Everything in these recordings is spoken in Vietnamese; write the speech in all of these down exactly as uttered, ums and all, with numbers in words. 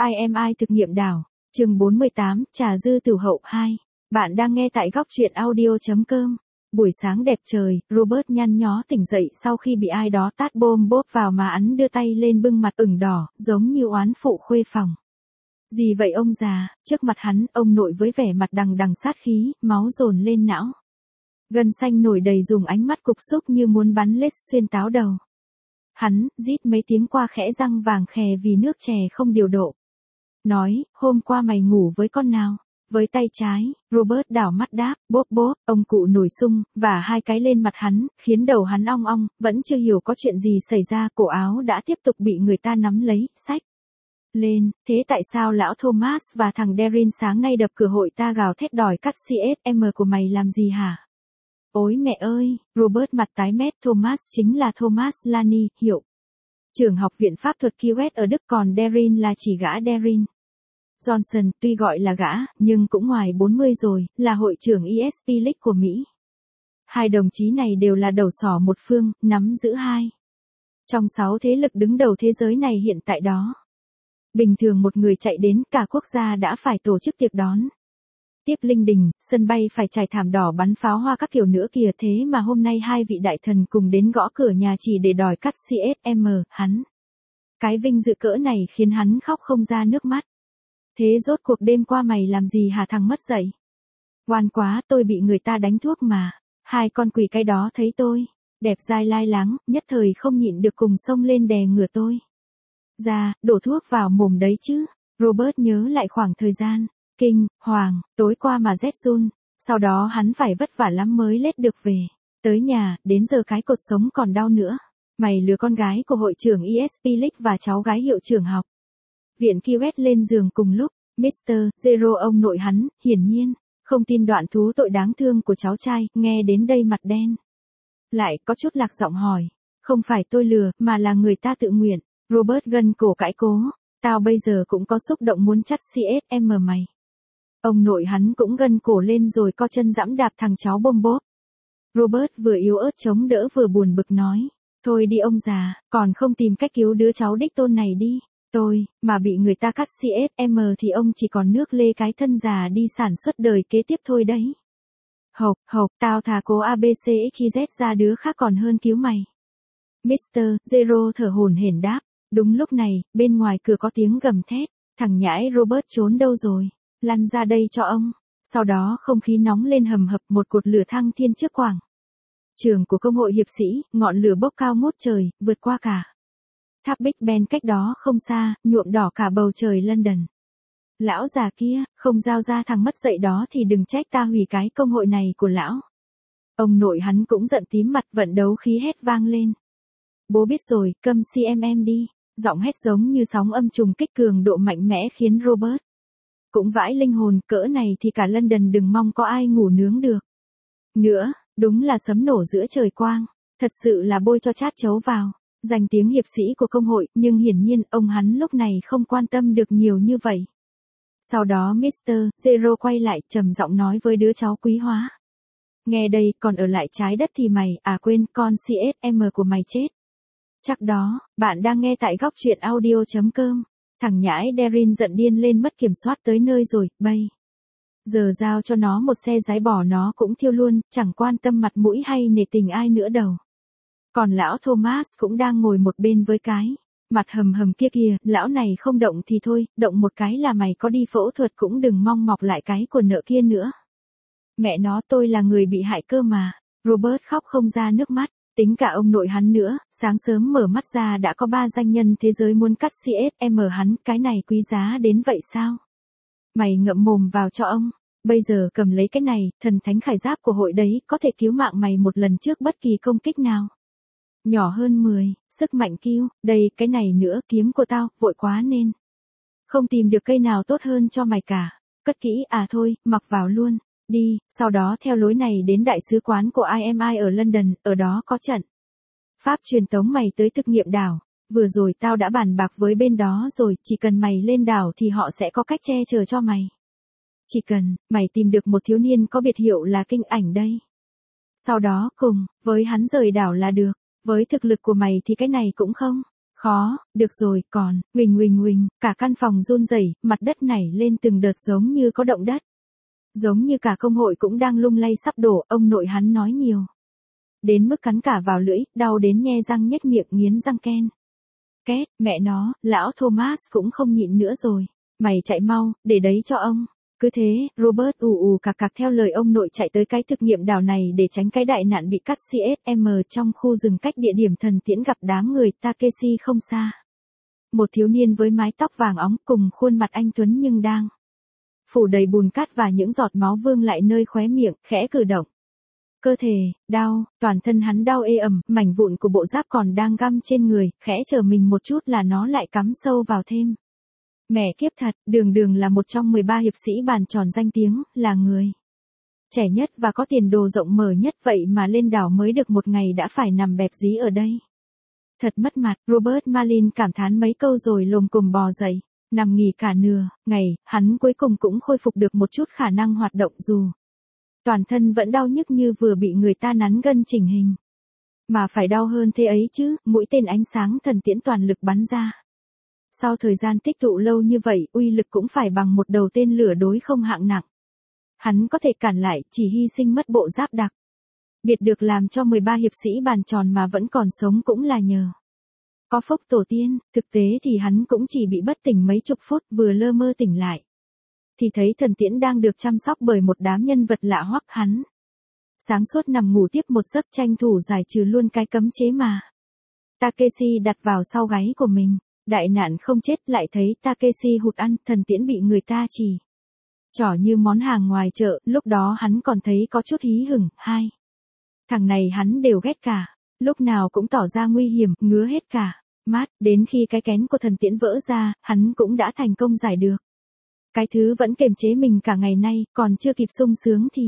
i em i thực nghiệm đảo, chương bốn mươi tám, trà dư tử hậu hai. Bạn đang nghe tại góc truyện audio chấm com. Buổi sáng đẹp trời, Robert nhăn nhó tỉnh dậy sau khi bị ai đó tát bôm bốp vào má, hắn đưa tay lên bưng mặt ửng đỏ, giống như oán phụ khuê phòng. Gì vậy ông già? Trước mặt hắn, ông nội với vẻ mặt đằng đằng sát khí, máu dồn lên não. Gân xanh nổi đầy, dùng ánh mắt cục xúc như muốn bắn lết xuyên táo đầu. Hắn, rít mấy tiếng qua khẽ răng vàng khè vì nước chè không điều độ. Nói, hôm qua mày ngủ với con nào? Với tay trái, Robert đảo mắt đáp, bốp bốp, ông cụ nổi sung, và hai cái lên mặt hắn, khiến đầu hắn ong ong, vẫn chưa hiểu có chuyện gì xảy ra, cổ áo đã tiếp tục bị người ta nắm lấy, xách lên. Thế tại sao lão Thomas và thằng Darin sáng nay đập cửa hội ta gào thét đòi cắt xê ét em của mày làm gì hả? Ôi mẹ ơi, Robert mặt tái mét. Thomas chính là Thomas Lani, hiệu trưởng học viện pháp thuật Kiewet ở Đức, còn Darin là chỉ gã Darin Johnson, tuy gọi là gã, nhưng cũng ngoài bốn mươi rồi, là hội trưởng e ét pê League của Mỹ. Hai đồng chí này đều là đầu sỏ một phương, nắm giữ hai trong sáu thế lực đứng đầu thế giới này hiện tại đó. Bình thường một người chạy đến, cả quốc gia đã phải tổ chức tiệc đón tiếp linh đình, sân bay phải trải thảm đỏ, bắn pháo hoa các kiểu nữa kìa. Thế mà hôm nay hai vị đại thần cùng đến gõ cửa nhà chỉ để đòi cắt xê ét em, hắn. Cái vinh dự cỡ này khiến hắn khóc không ra nước mắt. Thế rốt cuộc đêm qua mày làm gì hả thằng mất dạy? Oan quá, tôi bị người ta đánh thuốc mà. Hai con quỷ cái đó thấy tôi đẹp dai lai láng, nhất thời không nhịn được cùng xông lên đè ngửa tôi ra, đổ thuốc vào mồm đấy chứ. Robert nhớ lại khoảng thời gian kinh hoàng tối qua mà rét run, sau đó hắn phải vất vả lắm mới lết được về tới nhà, đến giờ cái cột sống còn đau nữa. Mày lừa con gái của hội trưởng e ét pê League và cháu gái hiệu trưởng học viện Kiewet lên giường cùng lúc. mít tơ Zero, ông nội hắn, hiển nhiên không tin đoạn thú tội đáng thương của cháu trai, nghe đến đây mặt đen lại, có chút lạc giọng hỏi, không phải tôi lừa, mà là người ta tự nguyện. Robert gân cổ cãi cố, tao bây giờ cũng có xúc động muốn chắt xê ét em mày. Ông nội hắn cũng gân cổ lên rồi co chân giẫm đạp thằng cháu bôm bốp. Robert vừa yếu ớt chống đỡ vừa buồn bực nói, thôi đi ông già, còn không tìm cách cứu đứa cháu đích tôn này đi. Tôi, mà bị người ta cắt xê ét em thì ông chỉ còn nước lê cái thân già đi sản xuất đời kế tiếp thôi đấy. Hộc, hộc, tao thà cố a bê xê ích i dét ra đứa khác còn hơn cứu mày. mít tơ Zero thở hổn hển đáp. Đúng lúc này, bên ngoài cửa có tiếng gầm thét, thằng nhãi Robert trốn đâu rồi? Lăn ra đây cho ông. Sau đó không khí nóng lên hầm hập, một cột lửa thăng thiên trước quảng trường của công hội hiệp sĩ, ngọn lửa bốc cao ngút trời, vượt qua cả tháp Big Ben cách đó không xa, nhuộm đỏ cả bầu trời London. Lão già kia, không giao ra thằng mất dạy đó thì đừng trách ta hủy cái công hội này của lão. Ông nội hắn cũng giận tím mặt, vận đấu khí hét vang lên. Bố biết rồi, câm xê em em đi. Giọng hét giống như sóng âm trùng kích cường độ mạnh mẽ khiến Robert cũng vãi linh hồn, cỡ này thì cả London đừng mong có ai ngủ nướng được nữa. Đúng là sấm nổ giữa trời quang, thật sự là bôi cho chát chấu vào danh tiếng hiệp sĩ của công hội, nhưng hiển nhiên ông hắn lúc này không quan tâm được nhiều như vậy. Sau đó mít tơ Zero quay lại trầm giọng nói với đứa cháu quý hóa, nghe đây, còn ở lại trái đất thì mày, à quên, con xê ét em của mày chết chắc đó. Bạn đang nghe tại góc truyện audio chấm com. Thằng nhãi Darin giận điên lên, mất kiểm soát tới nơi rồi, bây giờ giao cho nó một xe giái bỏ nó cũng thiêu luôn, chẳng quan tâm mặt mũi hay nể tình ai nữa đâu. Còn lão Thomas cũng đang ngồi một bên với cái mặt hầm hầm kia kìa. Lão này không động thì thôi, động một cái là mày có đi phẫu thuật cũng đừng mong mọc lại cái của nợ kia nữa. Mẹ nó, tôi là người bị hại cơ mà. Robert khóc không ra nước mắt. Tính cả ông nội hắn nữa, sáng sớm mở mắt ra đã có ba danh nhân thế giới muốn cắt xê ét em hắn, cái này quý giá đến vậy sao? Mày ngậm mồm vào cho ông, bây giờ cầm lấy cái này, thần thánh khải giáp của hội đấy, có thể cứu mạng mày một lần trước bất kỳ công kích nào. Nhỏ hơn mười, sức mạnh cứu, đây, cái này nữa, kiếm của tao, vội quá nên không tìm được cây nào tốt hơn cho mày cả. Cất kỹ, à thôi, mặc vào luôn. Đi, sau đó theo lối này đến đại sứ quán của i em i ở London, ở đó có trận pháp truyền tống mày tới thực nghiệm đảo. Vừa rồi tao đã bàn bạc với bên đó rồi, chỉ cần mày lên đảo thì họ sẽ có cách che chở cho mày. Chỉ cần mày tìm được một thiếu niên có biệt hiệu là Kinh Ảnh đây. Sau đó cùng với hắn rời đảo là được. Với thực lực của mày thì cái này cũng không Khó, được rồi, còn, huỳnh huỳnh huỳnh, cả căn phòng run rẩy, mặt đất nảy lên từng đợt giống như có động đất. Giống như cả công hội cũng đang lung lay sắp đổ, ông nội hắn nói nhiều. Đến mức cắn cả vào lưỡi, đau đến nhe răng nhếch miệng nghiến răng ken. Két, mẹ nó, lão Thomas cũng không nhịn nữa rồi. Mày chạy mau, để đấy cho ông. Cứ thế, Robert ù ù cạc cạc theo lời ông nội chạy tới cái thực nghiệm đảo này để tránh cái đại nạn bị cắt xê ét em trong khu rừng cách địa điểm thần tiễn gặp đám người Takeshi không xa. Một thiếu niên với mái tóc vàng óng cùng khuôn mặt anh tuấn nhưng đang phủ đầy bùn cát và những giọt máu vương lại nơi khóe miệng, khẽ cử động. Cơ thể, đau, toàn thân hắn đau ê ẩm, mảnh vụn của bộ giáp còn đang găm trên người, khẽ chờ mình một chút là nó lại cắm sâu vào thêm. Mẹ kiếp thật, đường đường là một trong mười ba hiệp sĩ bàn tròn danh tiếng, là người trẻ nhất và có tiền đồ rộng mở nhất vậy mà lên đảo mới được một ngày đã phải nằm bẹp dí ở đây. Thật mất mặt, Robert Malin cảm thán mấy câu rồi lồm cồm bò dậy, nằm nghỉ cả nửa ngày, hắn cuối cùng cũng khôi phục được một chút khả năng hoạt động dù toàn thân vẫn đau nhức như vừa bị người ta nắn gân chỉnh hình. Mà phải đau hơn thế ấy chứ, mũi tên ánh sáng thần tiễn toàn lực bắn ra. Sau thời gian tích tụ lâu như vậy, uy lực cũng phải bằng một đầu tên lửa đối không hạng nặng. Hắn có thể cản lại, chỉ hy sinh mất bộ giáp đặc biệt được làm cho mười ba hiệp sĩ bàn tròn mà vẫn còn sống cũng là nhờ có phúc tổ tiên, thực tế thì hắn cũng chỉ bị bất tỉnh mấy chục phút, vừa lơ mơ tỉnh lại thì thấy thần tiễn đang được chăm sóc bởi một đám nhân vật lạ hoắc. Hắn sáng suốt nằm ngủ tiếp một giấc, tranh thủ giải trừ luôn cái cấm chế mà Takeshi đặt vào sau gáy của mình. Đại nạn không chết, lại thấy Takeshi hụt ăn, thần tiễn bị người ta chỉ trỏ như món hàng ngoài chợ, lúc đó hắn còn thấy có chút hí hửng. Hai thằng này hắn đều ghét cả, lúc nào cũng tỏ ra nguy hiểm, ngứa hết cả mắt, đến khi cái kén của thần tiễn vỡ ra, hắn cũng đã thành công giải được. Cái thứ vẫn kềm chế mình cả ngày nay, còn chưa kịp sung sướng thì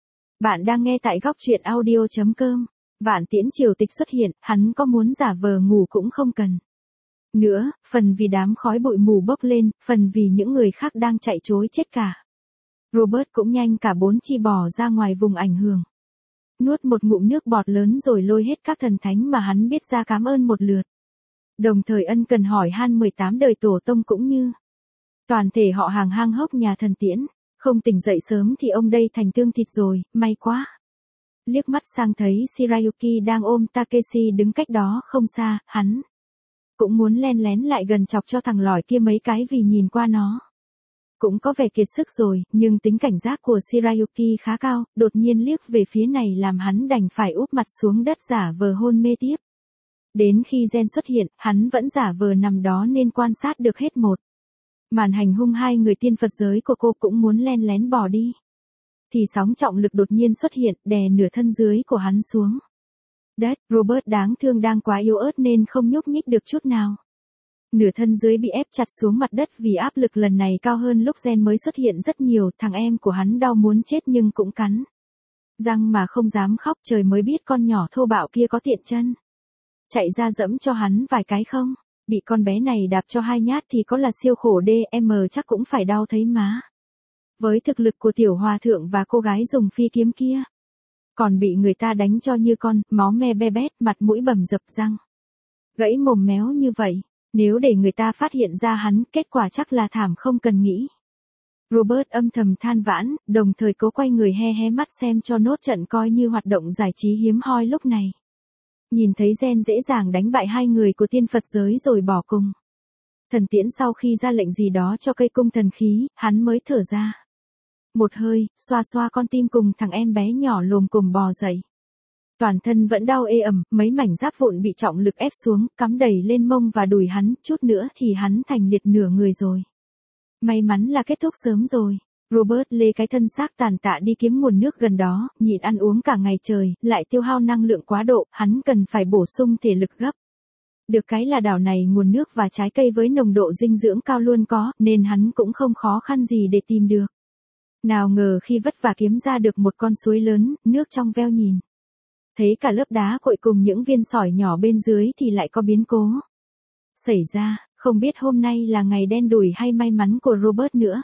bạn đang nghe tại góc truyện audio chấm com. Vạn Tiễn Triều Tịch xuất hiện, hắn có muốn giả vờ ngủ cũng không cần nữa, phần vì đám khói bụi mù bốc lên, phần vì những người khác đang chạy trối chết cả. Robert cũng nhanh cả bốn chi bò ra ngoài vùng ảnh hưởng. Nuốt một ngụm nước bọt lớn rồi lôi hết các thần thánh mà hắn biết ra cảm ơn một lượt. Đồng thời ân cần hỏi han mười tám đời tổ tông cũng như toàn thể họ hàng hang hốc nhà thần tiễn. Không tỉnh dậy sớm thì ông đây thành tương thịt rồi, may quá. Liếc mắt sang thấy Shirayuki đang ôm Takeshi đứng cách đó không xa, hắn cũng muốn len lén lại gần chọc cho thằng lỏi kia mấy cái vì nhìn qua nó cũng có vẻ kiệt sức rồi, nhưng tính cảnh giác của Shirayuki khá cao, đột nhiên liếc về phía này làm hắn đành phải úp mặt xuống đất giả vờ hôn mê tiếp. Đến khi Gen xuất hiện, hắn vẫn giả vờ nằm đó nên quan sát được hết một màn hành hung. Hai người tiên Phật giới của cô cũng muốn len lén bỏ đi thì sóng trọng lực đột nhiên xuất hiện, đè nửa thân dưới của hắn xuống đất. Robert đáng thương đang quá yếu ớt nên không nhúc nhích được chút nào. Nửa thân dưới bị ép chặt xuống mặt đất vì áp lực lần này cao hơn lúc Gen mới xuất hiện rất nhiều. Thằng em của hắn đau muốn chết nhưng cũng cắn răng mà không dám khóc, trời mới biết con nhỏ thô bạo kia có tiện chân chạy ra dẫm cho hắn vài cái không. Bị con bé này đạp cho hai nhát thì có là siêu khổ đê em chắc cũng phải đau thấy má. Với thực lực của tiểu hòa thượng và cô gái dùng phi kiếm kia, còn bị người ta đánh cho như con, máu me be bét, mặt mũi bầm dập, răng gãy mồm méo như vậy. Nếu để người ta phát hiện ra hắn, kết quả chắc là thảm không cần nghĩ. Robert âm thầm than vãn, đồng thời cố quay người he hé mắt xem cho nốt trận coi như hoạt động giải trí hiếm hoi lúc này. Nhìn thấy Gen dễ dàng đánh bại hai người của tiên Phật giới rồi bỏ cùng thần tiễn sau khi ra lệnh gì đó cho cây cung thần khí, hắn mới thở ra một hơi, xoa xoa con tim cùng thằng em bé nhỏ lồm cồm bò dậy. Toàn thân vẫn đau ê ẩm, mấy mảnh giáp vụn bị trọng lực ép xuống, cắm đầy lên mông và đùi hắn, chút nữa thì hắn thành liệt nửa người rồi. May mắn là kết thúc sớm rồi. Robert lê cái thân xác tàn tạ đi kiếm nguồn nước gần đó, nhịn ăn uống cả ngày trời, lại tiêu hao năng lượng quá độ, hắn cần phải bổ sung thể lực gấp. Được cái là đảo này nguồn nước và trái cây với nồng độ dinh dưỡng cao luôn có, nên hắn cũng không khó khăn gì để tìm được. Nào ngờ khi vất vả kiếm ra được một con suối lớn, nước trong veo nhìn thấy cả lớp đá cuội cùng những viên sỏi nhỏ bên dưới thì lại có biến cố xảy ra. Không biết hôm nay là ngày đen đủi hay may mắn của Robert nữa.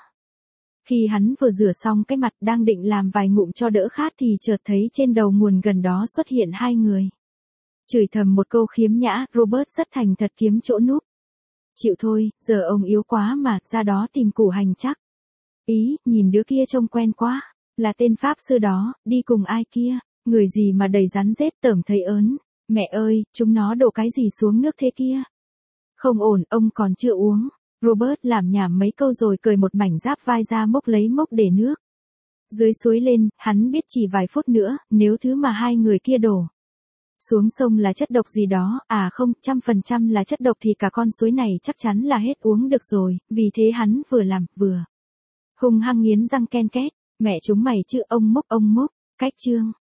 Khi hắn vừa rửa xong cái mặt đang định làm vài ngụm cho đỡ khát thì chợt thấy trên đầu nguồn gần đó xuất hiện hai người. Chửi thầm một câu khiếm nhã, Robert rất thành thật kiếm chỗ núp. Chịu thôi, giờ ông yếu quá mà, ra đó tìm củ hành chắc. Ý, nhìn đứa kia trông quen quá, là tên pháp sư đó, đi cùng ai kia, người gì mà đầy rắn rết tởm thấy ớn. Mẹ ơi, chúng nó đổ cái gì xuống nước thế kia? Không ổn, ông còn chưa uống. Robert làm nhảm mấy câu rồi cởi một mảnh giáp vai ra mốc lấy mốc để nước. Dưới suối lên, hắn biết chỉ vài phút nữa, nếu thứ mà hai người kia đổ xuống sông là chất độc gì đó, à không, trăm phần trăm là chất độc thì cả con suối này chắc chắn là hết uống được rồi, vì thế hắn vừa làm, vừa hung hăng nghiến răng ken két. Mẹ chúng mày chứ, ông mốc ông mốc, cách chương.